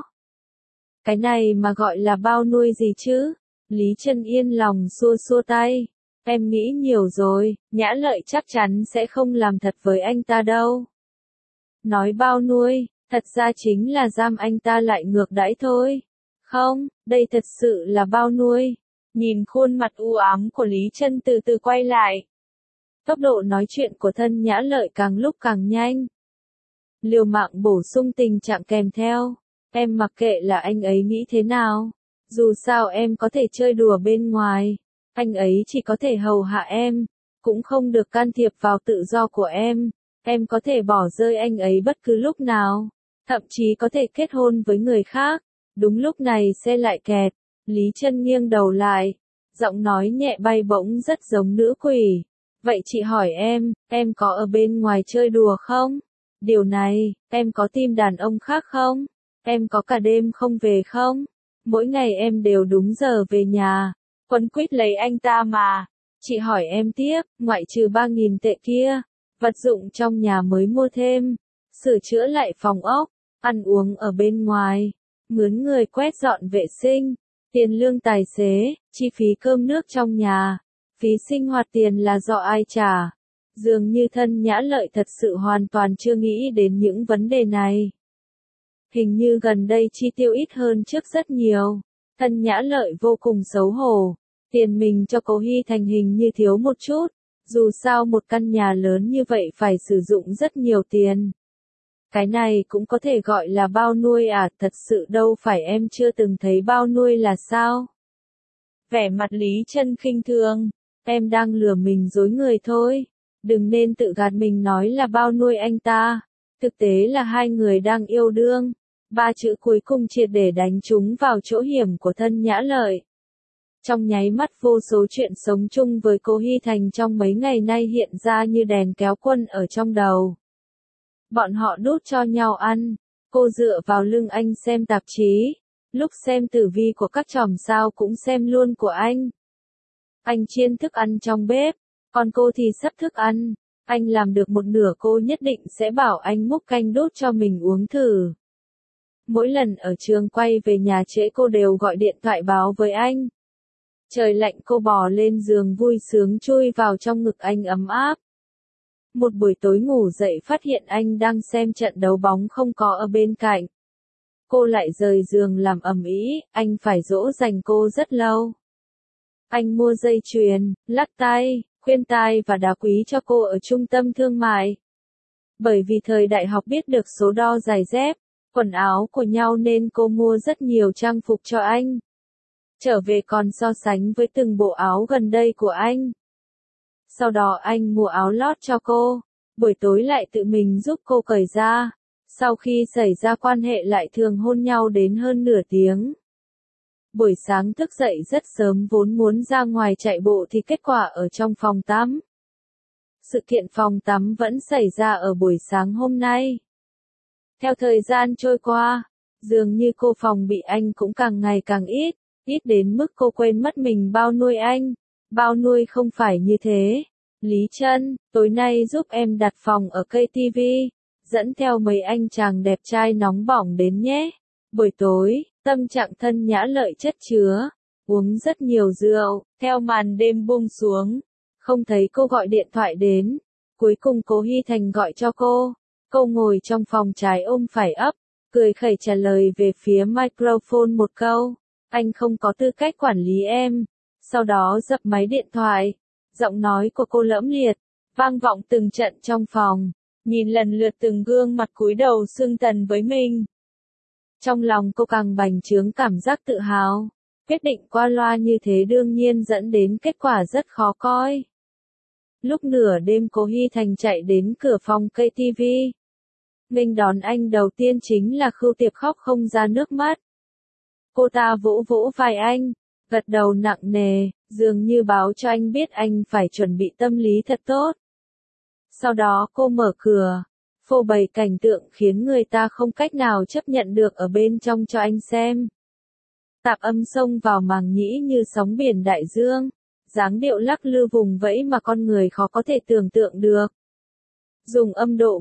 Cái này mà gọi là bao nuôi gì chứ? Lý Trân yên lòng xua xua tay. Em nghĩ nhiều rồi, Nhã Lợi chắc chắn sẽ không làm thật với anh ta đâu. Nói bao nuôi, thật ra chính là giam anh ta lại ngược đãi thôi. Không, đây thật sự là bao nuôi. Nhìn khuôn mặt u ám của Lý Trân từ từ quay lại. Tốc độ nói chuyện của thân Nhã Lợi càng lúc càng nhanh. Liều mạng bổ sung tình trạng kèm theo. Em mặc kệ là anh ấy nghĩ thế nào. Dù sao em có thể chơi đùa bên ngoài. Anh ấy chỉ có thể hầu hạ em. Cũng không được can thiệp vào tự do của em. Em có thể bỏ rơi anh ấy bất cứ lúc nào. Thậm chí có thể kết hôn với người khác. Đúng lúc này xe lại kẹt. Lý Trân nghiêng đầu lại. Giọng nói nhẹ bay bổng rất giống nữ quỷ. Vậy chị hỏi em có ở bên ngoài chơi đùa không? Điều này, em có tìm đàn ông khác không? Em có cả đêm không về không? Mỗi ngày em đều đúng giờ về nhà. Quấn quýt lấy anh ta mà. Chị hỏi em tiếp, ngoại trừ 3.000 tệ kia, vật dụng trong nhà mới mua thêm, sửa chữa lại phòng ốc, ăn uống ở bên ngoài, mướn người quét dọn vệ sinh, tiền lương tài xế, chi phí cơm nước trong nhà, phí sinh hoạt tiền là do ai trả. Dường như thân Nhã Lợi thật sự hoàn toàn chưa nghĩ đến những vấn đề này. Hình như gần đây chi tiêu ít hơn trước rất nhiều. Thân Nhã Lợi vô cùng xấu hổ. Tiền mình cho Cố Hy Thành hình như thiếu một chút. Dù sao một căn nhà lớn như vậy phải sử dụng rất nhiều tiền. Cái này cũng có thể gọi là bao nuôi à, thật sự đâu phải em chưa từng thấy bao nuôi là sao? Vẻ mặt Lý Trân khinh thường. Em đang lừa mình dối người thôi. Đừng nên tự gạt mình nói là bao nuôi anh ta. Thực tế là hai người đang yêu đương. Ba chữ cuối cùng triệt để đánh trúng vào chỗ hiểm của thân Nhã Lợi. Trong nháy mắt vô số chuyện sống chung với cô Hy Thành trong mấy ngày nay hiện ra như đèn kéo quân ở trong đầu. Bọn họ đút cho nhau ăn, cô dựa vào lưng anh xem tạp chí, lúc xem tử vi của các chòm sao cũng xem luôn của anh. Anh chiên thức ăn trong bếp, còn cô thì sắp thức ăn, anh làm được một nửa cô nhất định sẽ bảo anh múc canh đút cho mình uống thử. Mỗi lần ở trường quay về nhà trễ cô đều gọi điện thoại báo với anh. Trời lạnh cô bò lên giường vui sướng chui vào trong ngực anh ấm áp. Một buổi tối ngủ dậy phát hiện anh đang xem trận đấu bóng không có ở bên cạnh. Cô lại rời giường làm ầm ĩ, anh phải dỗ dành cô rất lâu. Anh mua dây chuyền, lắc tay, khuyên tai và đá quý cho cô ở trung tâm thương mại. Bởi vì thời đại học biết được số đo giày dép, quần áo của nhau nên cô mua rất nhiều trang phục cho anh. Trở về còn so sánh với từng bộ áo gần đây của anh. Sau đó anh mua áo lót cho cô, buổi tối lại tự mình giúp cô cởi ra. Sau khi xảy ra quan hệ lại thường hôn nhau đến hơn nửa tiếng. Buổi sáng thức dậy rất sớm vốn muốn ra ngoài chạy bộ thì kết quả ở trong phòng tắm. Sự kiện phòng tắm vẫn xảy ra ở buổi sáng hôm nay. Theo thời gian trôi qua, dường như cô phòng bị anh cũng càng ngày càng ít, ít đến mức cô quên mất mình bao nuôi anh. Bao nuôi không phải như thế. Lý Trân, tối nay giúp em đặt phòng ở KTV, dẫn theo mấy anh chàng đẹp trai nóng bỏng đến nhé. Buổi tối, tâm trạng thân Nhã Lợi chất chứa, uống rất nhiều rượu, theo màn đêm buông xuống. Không thấy cô gọi điện thoại đến. Cuối cùng cô Hy Thành gọi cho cô. Cô ngồi trong phòng trái ôm phải ấp, cười khẩy trả lời về phía microphone một câu. Anh không có tư cách quản lý em. Sau đó dập máy điện thoại. Giọng nói của cô lẫm liệt, vang vọng từng trận trong phòng. Nhìn lần lượt từng gương mặt cúi đầu xưng tần với mình. Trong lòng cô càng bành trướng cảm giác tự hào. Quyết định qua loa như thế đương nhiên dẫn đến kết quả rất khó coi. Lúc nửa đêm cô Hy Thành chạy đến cửa phòng KTV. Nghênh đón anh đầu tiên chính là Khưu Tiệp khóc không ra nước mắt. Cô ta vỗ vỗ vai anh, gật đầu nặng nề, dường như báo cho anh biết anh phải chuẩn bị tâm lý thật tốt. Sau đó cô mở cửa, phô bày cảnh tượng khiến người ta không cách nào chấp nhận được ở bên trong cho anh xem. Tạp âm xông vào màng nhĩ như sóng biển đại dương, dáng điệu lắc lư vùng vẫy mà con người khó có thể tưởng tượng được. Dùng âm độ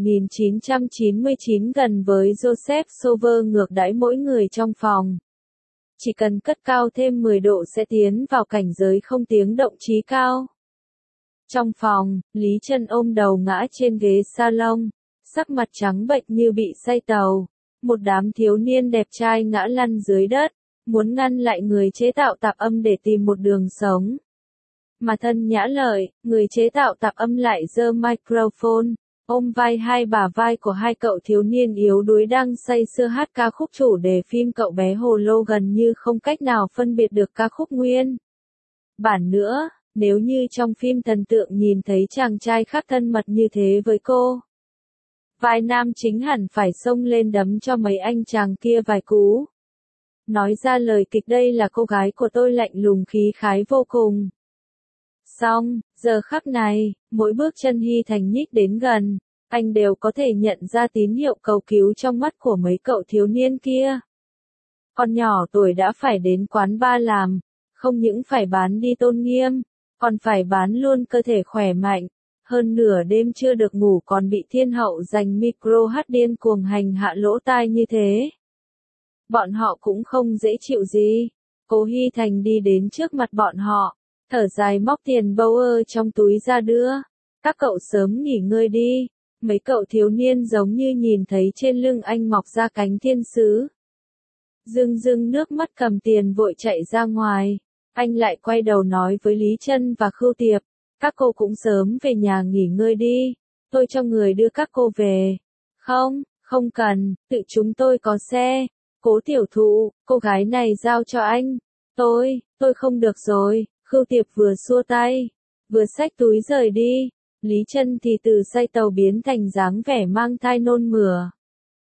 11.999 gần với Joseph Sover ngược đãi mỗi người trong phòng. Chỉ cần cất cao thêm 10 độ sẽ tiến vào cảnh giới không tiếng động trí cao. Trong phòng, Lý Trân ôm đầu ngã trên ghế salon, sắc mặt trắng bệch như bị say tàu. Một đám thiếu niên đẹp trai ngã lăn dưới đất, muốn ngăn lại người chế tạo tạp âm để tìm một đường sống. Mà thân Nhã Lợi, người chế tạo tạp âm lại giơ microphone, ôm vai hai bả vai của hai cậu thiếu niên yếu đuối đang say sưa hát ca khúc chủ đề phim Cậu bé Hồ Lô gần như không cách nào phân biệt được ca khúc nguyên bản nữa. Nếu như trong phim thần tượng nhìn thấy chàng trai khác thân mật như thế với cô, vai nam chính hẳn phải xông lên đấm cho mấy anh chàng kia vài cú. Nói ra lời kịch đây là cô gái của tôi lạnh lùng khí khái vô cùng. Xong, giờ khắc này, mỗi bước chân Hy Thành nhích đến gần, anh đều có thể nhận ra tín hiệu cầu cứu trong mắt của mấy cậu thiếu niên kia. Con nhỏ tuổi đã phải đến quán bar làm, không những phải bán đi tôn nghiêm, còn phải bán luôn cơ thể khỏe mạnh. Hơn nửa đêm chưa được ngủ còn bị thiên hậu giành micro hát điên cuồng hành hạ lỗ tai như thế. Bọn họ cũng không dễ chịu gì. Cố Hy Thành đi đến trước mặt bọn họ, thở dài móc tiền Bauer trong túi ra đưa. Các cậu sớm nghỉ ngơi đi. Mấy cậu thiếu niên giống như nhìn thấy trên lưng anh mọc ra cánh thiên sứ. Rưng rưng nước mắt cầm tiền vội chạy ra ngoài. Anh lại quay đầu nói với Lý Trân và Khưu Tiệp, các cô cũng sớm về nhà nghỉ ngơi đi, tôi cho người đưa các cô về. Không, không cần, tự chúng tôi có xe. Cố tiểu thụ, cô gái này giao cho anh. Tôi không được rồi. Khưu Tiệp vừa xua tay, vừa xách túi rời đi. Lý Trân thì từ say tàu biến thành dáng vẻ mang thai nôn mửa.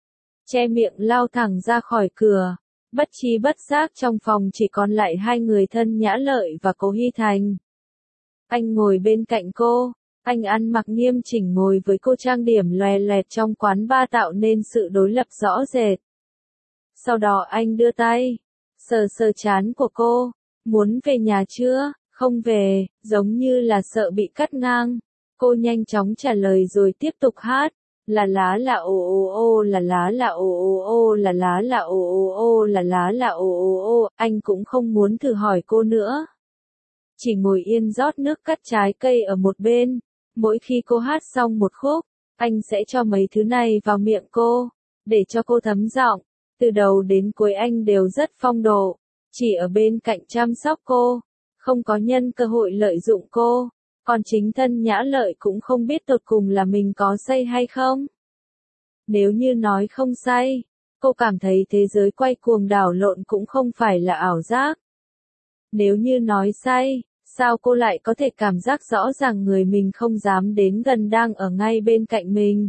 che miệng lao thẳng ra khỏi cửa. Bất tri bất giác trong phòng chỉ còn lại hai người thân Nhã Lợi và Cố Hy Thành. Anh ngồi bên cạnh cô, anh ăn mặc nghiêm chỉnh ngồi với cô trang điểm loè loẹt trong quán bar tạo nên sự đối lập rõ rệt. Sau đó anh đưa tay, sờ sờ trán của cô, muốn về nhà chưa? Không về, giống như là sợ bị cắt ngang. Cô nhanh chóng trả lời rồi tiếp tục hát. Là lá là ô ô ô là lá là ô ô ô là lá là ô ô ô là lá là ô ô ô. Anh cũng không muốn thử hỏi cô nữa. Chỉ ngồi yên rót nước cắt trái cây ở một bên. Mỗi khi cô hát xong một khúc, anh sẽ cho mấy thứ này vào miệng cô, để cho cô thấm giọng. Từ đầu đến cuối anh đều rất phong độ, chỉ ở bên cạnh chăm sóc cô, không có nhân cơ hội lợi dụng cô. Còn chính thân Nhã Lợi cũng không biết tột cùng là mình có say hay không. Nếu như nói không say, cô cảm thấy thế giới quay cuồng đảo lộn cũng không phải là ảo giác. Nếu như nói say, sao cô lại có thể cảm giác rõ ràng người mình không dám đến gần đang ở ngay bên cạnh mình.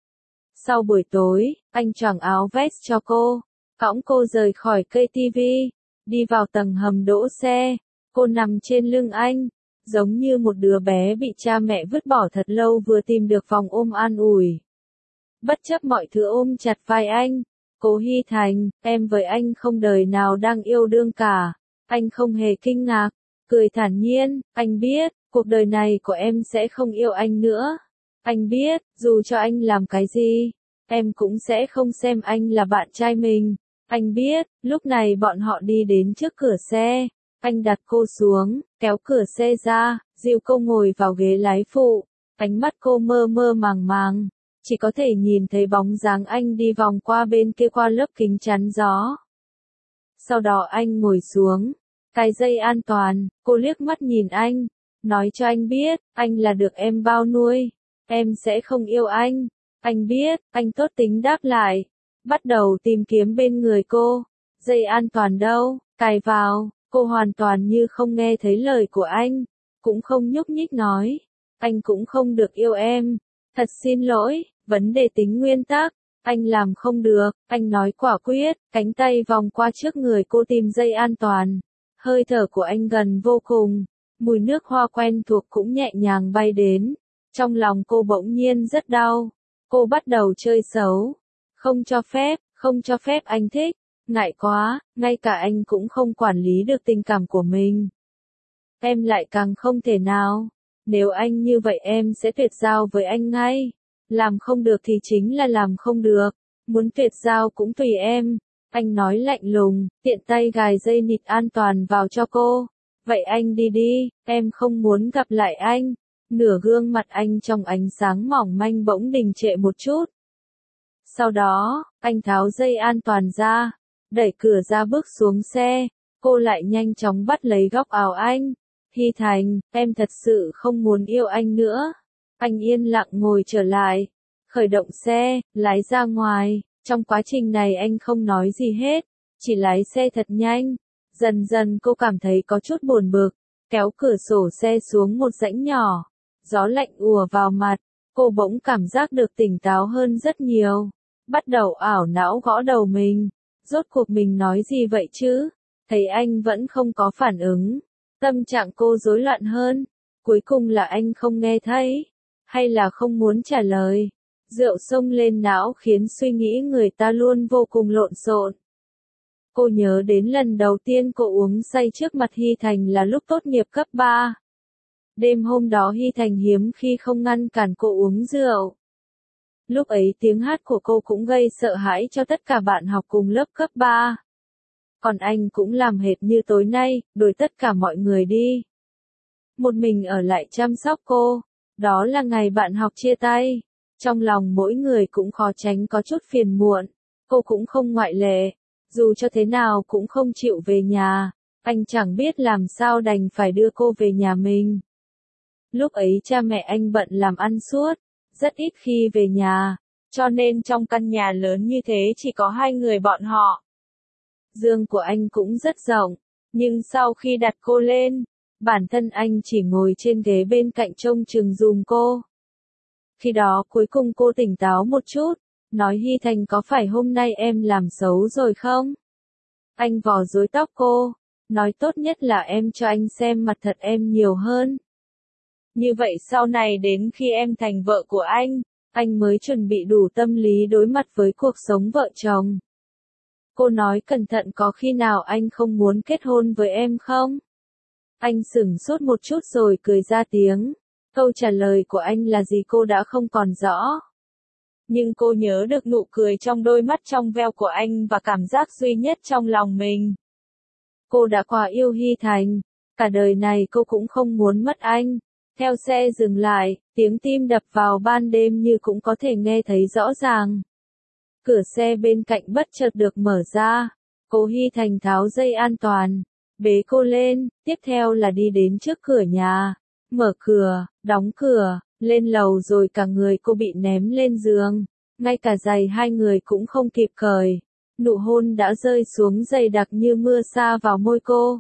Sau buổi tối, anh choàng áo vest cho cô, cõng cô rời khỏi cây tivi, đi vào tầng hầm đỗ xe. Cô nằm trên lưng anh, giống như một đứa bé bị cha mẹ vứt bỏ thật lâu vừa tìm được vòng ôm an ủi. Bất chấp mọi thứ ôm chặt vai anh, Cố Hy Thành, em với anh không đời nào đang yêu đương cả. Anh không hề kinh ngạc, cười thản nhiên, anh biết, cuộc đời này của em sẽ không yêu anh nữa. Anh biết, dù cho anh làm cái gì, em cũng sẽ không xem anh là bạn trai mình. Anh biết, lúc này bọn họ đi đến trước cửa xe. Anh đặt cô xuống, kéo cửa xe ra, dìu cô ngồi vào ghế lái phụ. Ánh mắt cô mơ mơ màng màng, chỉ có thể nhìn thấy bóng dáng anh đi vòng qua bên kia qua lớp kính chắn gió. Sau đó anh ngồi xuống, cài dây an toàn, cô liếc mắt nhìn anh, nói cho anh biết, anh là được em bao nuôi, em sẽ không yêu anh. Anh biết, anh tốt tính đáp lại, bắt đầu tìm kiếm bên người cô. Dây an toàn đâu, cài vào. Cô hoàn toàn như không nghe thấy lời của anh, cũng không nhúc nhích nói, anh cũng không được yêu em, thật xin lỗi, vấn đề tính nguyên tắc, anh làm không được, anh nói quả quyết, cánh tay vòng qua trước người cô tìm dây an toàn, hơi thở của anh gần vô cùng, mùi nước hoa quen thuộc cũng nhẹ nhàng bay đến, trong lòng cô bỗng nhiên rất đau, cô bắt đầu chơi xấu, không cho phép anh thích. Ngại quá, ngay cả anh cũng không quản lý được tình cảm của mình. Em lại càng không thể nào. Nếu anh như vậy em sẽ tuyệt giao với anh ngay. Làm không được thì chính là làm không được. Muốn tuyệt giao cũng tùy em. Anh nói lạnh lùng, tiện tay gài dây nịt an toàn vào cho cô. Vậy anh đi đi, em không muốn gặp lại anh. Nửa gương mặt anh trong ánh sáng mỏng manh bỗng đình trệ một chút. Sau đó, anh tháo dây an toàn ra. Đẩy cửa ra bước xuống xe, cô lại nhanh chóng bắt lấy góc áo anh. Hy Thành, em thật sự không muốn yêu anh nữa. Anh yên lặng ngồi trở lại, khởi động xe, lái ra ngoài. Trong quá trình này anh không nói gì hết, chỉ lái xe thật nhanh. Dần dần cô cảm thấy có chút buồn bực, kéo cửa sổ xe xuống một rãnh nhỏ. Gió lạnh ùa vào mặt, cô bỗng cảm giác được tỉnh táo hơn rất nhiều. Bắt đầu ảo não gõ đầu mình. Rốt cuộc mình nói gì vậy chứ? Thấy anh vẫn không có phản ứng. Tâm trạng cô rối loạn hơn. Cuối cùng là anh không nghe thấy. Hay là không muốn trả lời. Rượu xông lên não khiến suy nghĩ người ta luôn vô cùng lộn xộn. Cô nhớ đến lần đầu tiên cô uống say trước mặt Hy Thành là lúc tốt nghiệp cấp 3. Đêm hôm đó Hy Thành hiếm khi không ngăn cản cô uống rượu. Lúc ấy tiếng hát của cô cũng gây sợ hãi cho tất cả bạn học cùng lớp cấp 3. Còn anh cũng làm hệt như tối nay, đuổi tất cả mọi người đi. Một mình ở lại chăm sóc cô. Đó là ngày bạn học chia tay. Trong lòng mỗi người cũng khó tránh có chút phiền muộn. Cô cũng không ngoại lệ. Dù cho thế nào cũng không chịu về nhà. Anh chẳng biết làm sao đành phải đưa cô về nhà mình. Lúc ấy cha mẹ anh bận làm ăn suốt. Rất ít khi về nhà, cho nên trong căn nhà lớn như thế chỉ có hai người bọn họ. Giường của anh cũng rất rộng, nhưng sau khi đặt cô lên, bản thân anh chỉ ngồi trên ghế bên cạnh trông chừng giùm cô. Khi đó cuối cùng cô tỉnh táo một chút, nói Hy Thành có phải hôm nay em làm xấu rồi không? Anh vò rối tóc cô, nói tốt nhất là em cho anh xem mặt thật em nhiều hơn. Như vậy sau này đến khi em thành vợ của anh mới chuẩn bị đủ tâm lý đối mặt với cuộc sống vợ chồng. Cô nói cẩn thận có khi nào anh không muốn kết hôn với em không? Anh sửng sốt một chút rồi cười ra tiếng. Câu trả lời của anh là gì cô đã không còn rõ. Nhưng cô nhớ được nụ cười trong đôi mắt trong veo của anh và cảm giác duy nhất trong lòng mình. Cô đã quá yêu Hy Thành, cả đời này cô cũng không muốn mất anh. Theo xe dừng lại, tiếng tim đập vào ban đêm như cũng có thể nghe thấy rõ ràng. Cửa xe bên cạnh bất chợt được mở ra. Cố Hy Thành tháo dây an toàn, bế cô lên, tiếp theo là đi đến trước cửa nhà. Mở cửa, đóng cửa, lên lầu rồi cả người cô bị ném lên giường. Ngay cả giày hai người cũng không kịp cởi. Nụ hôn đã rơi xuống dày đặc như mưa sa vào môi cô.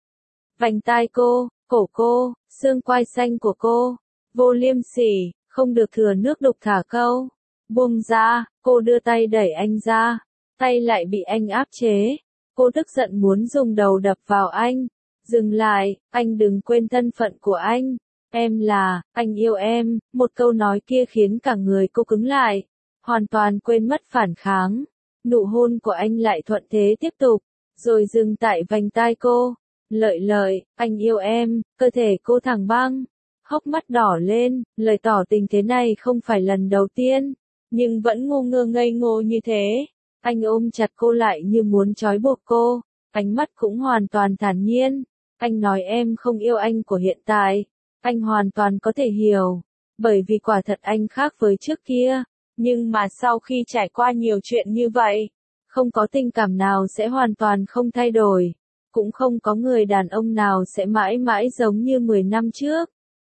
Vành tai cô, cổ cô, xương quai xanh của cô. Vô liêm sỉ, không được thừa nước đục thả câu. Buông ra, cô đưa tay đẩy anh ra. Tay lại bị anh áp chế. Cô tức giận muốn dùng đầu đập vào anh. Dừng lại, anh đừng quên thân phận của anh. Em là, anh yêu em. Một câu nói kia khiến cả người cô cứng lại. Hoàn toàn quên mất phản kháng. Nụ hôn của anh lại thuận thế tiếp tục. Rồi dừng tại vành tai cô. Lợi lợi, anh yêu em. Cơ thể cô thẳng băng. Hốc mắt đỏ lên. Lời tỏ tình thế này không phải lần đầu tiên. Nhưng vẫn ngu ngơ ngây ngô như thế. Anh ôm chặt cô lại như muốn trói buộc cô. Ánh mắt cũng hoàn toàn thản nhiên. Anh nói em không yêu anh của hiện tại. Anh hoàn toàn có thể hiểu. Bởi vì quả thật anh khác với trước kia. Nhưng mà sau khi trải qua nhiều chuyện như vậy, không có tình cảm nào sẽ hoàn toàn không thay đổi. Cũng không có người đàn ông nào sẽ mãi mãi giống như 10 năm trước.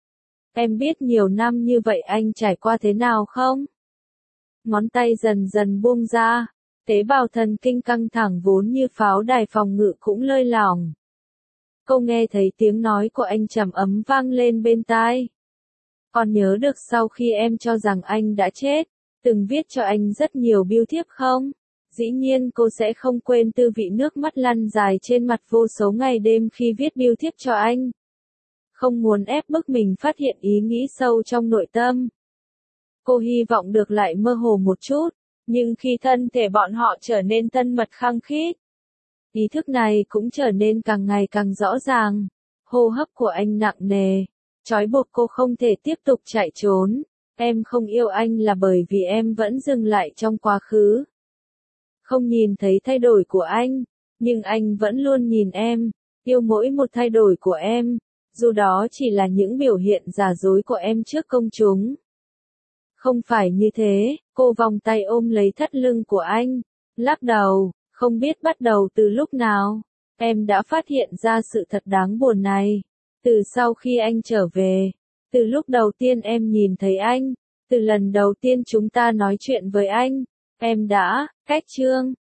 Em biết nhiều năm như vậy anh trải qua thế nào không? Ngón tay dần dần buông ra. Tế bào thần kinh căng thẳng vốn như pháo đài phòng ngự cũng lơi lỏng. Cô nghe thấy tiếng nói của anh trầm ấm vang lên bên tai. Còn nhớ được sau khi em cho rằng anh đã chết, từng viết cho anh rất nhiều bưu thiếp không? Dĩ nhiên cô sẽ không quên tư vị nước mắt lăn dài trên mặt vô số ngày đêm khi viết bưu thiếp cho anh. Không muốn ép bức mình phát hiện ý nghĩ sâu trong nội tâm. Cô hy vọng được lại mơ hồ một chút, nhưng khi thân thể bọn họ trở nên thân mật khăng khít, ý thức này cũng trở nên càng ngày càng rõ ràng. Hô hấp của anh nặng nề, trói buộc cô không thể tiếp tục chạy trốn. Em không yêu anh là bởi vì em vẫn dừng lại trong quá khứ. Không nhìn thấy thay đổi của anh, nhưng anh vẫn luôn nhìn em, yêu mỗi một thay đổi của em, dù đó chỉ là những biểu hiện giả dối của em trước công chúng. Không phải như thế, cô vòng tay ôm lấy thắt lưng của anh, lắc đầu, không biết bắt đầu từ lúc nào, em đã phát hiện ra sự thật đáng buồn này. Từ sau khi anh trở về, từ lúc đầu tiên em nhìn thấy anh, từ lần đầu tiên chúng ta nói chuyện với anh, em đã cách chương.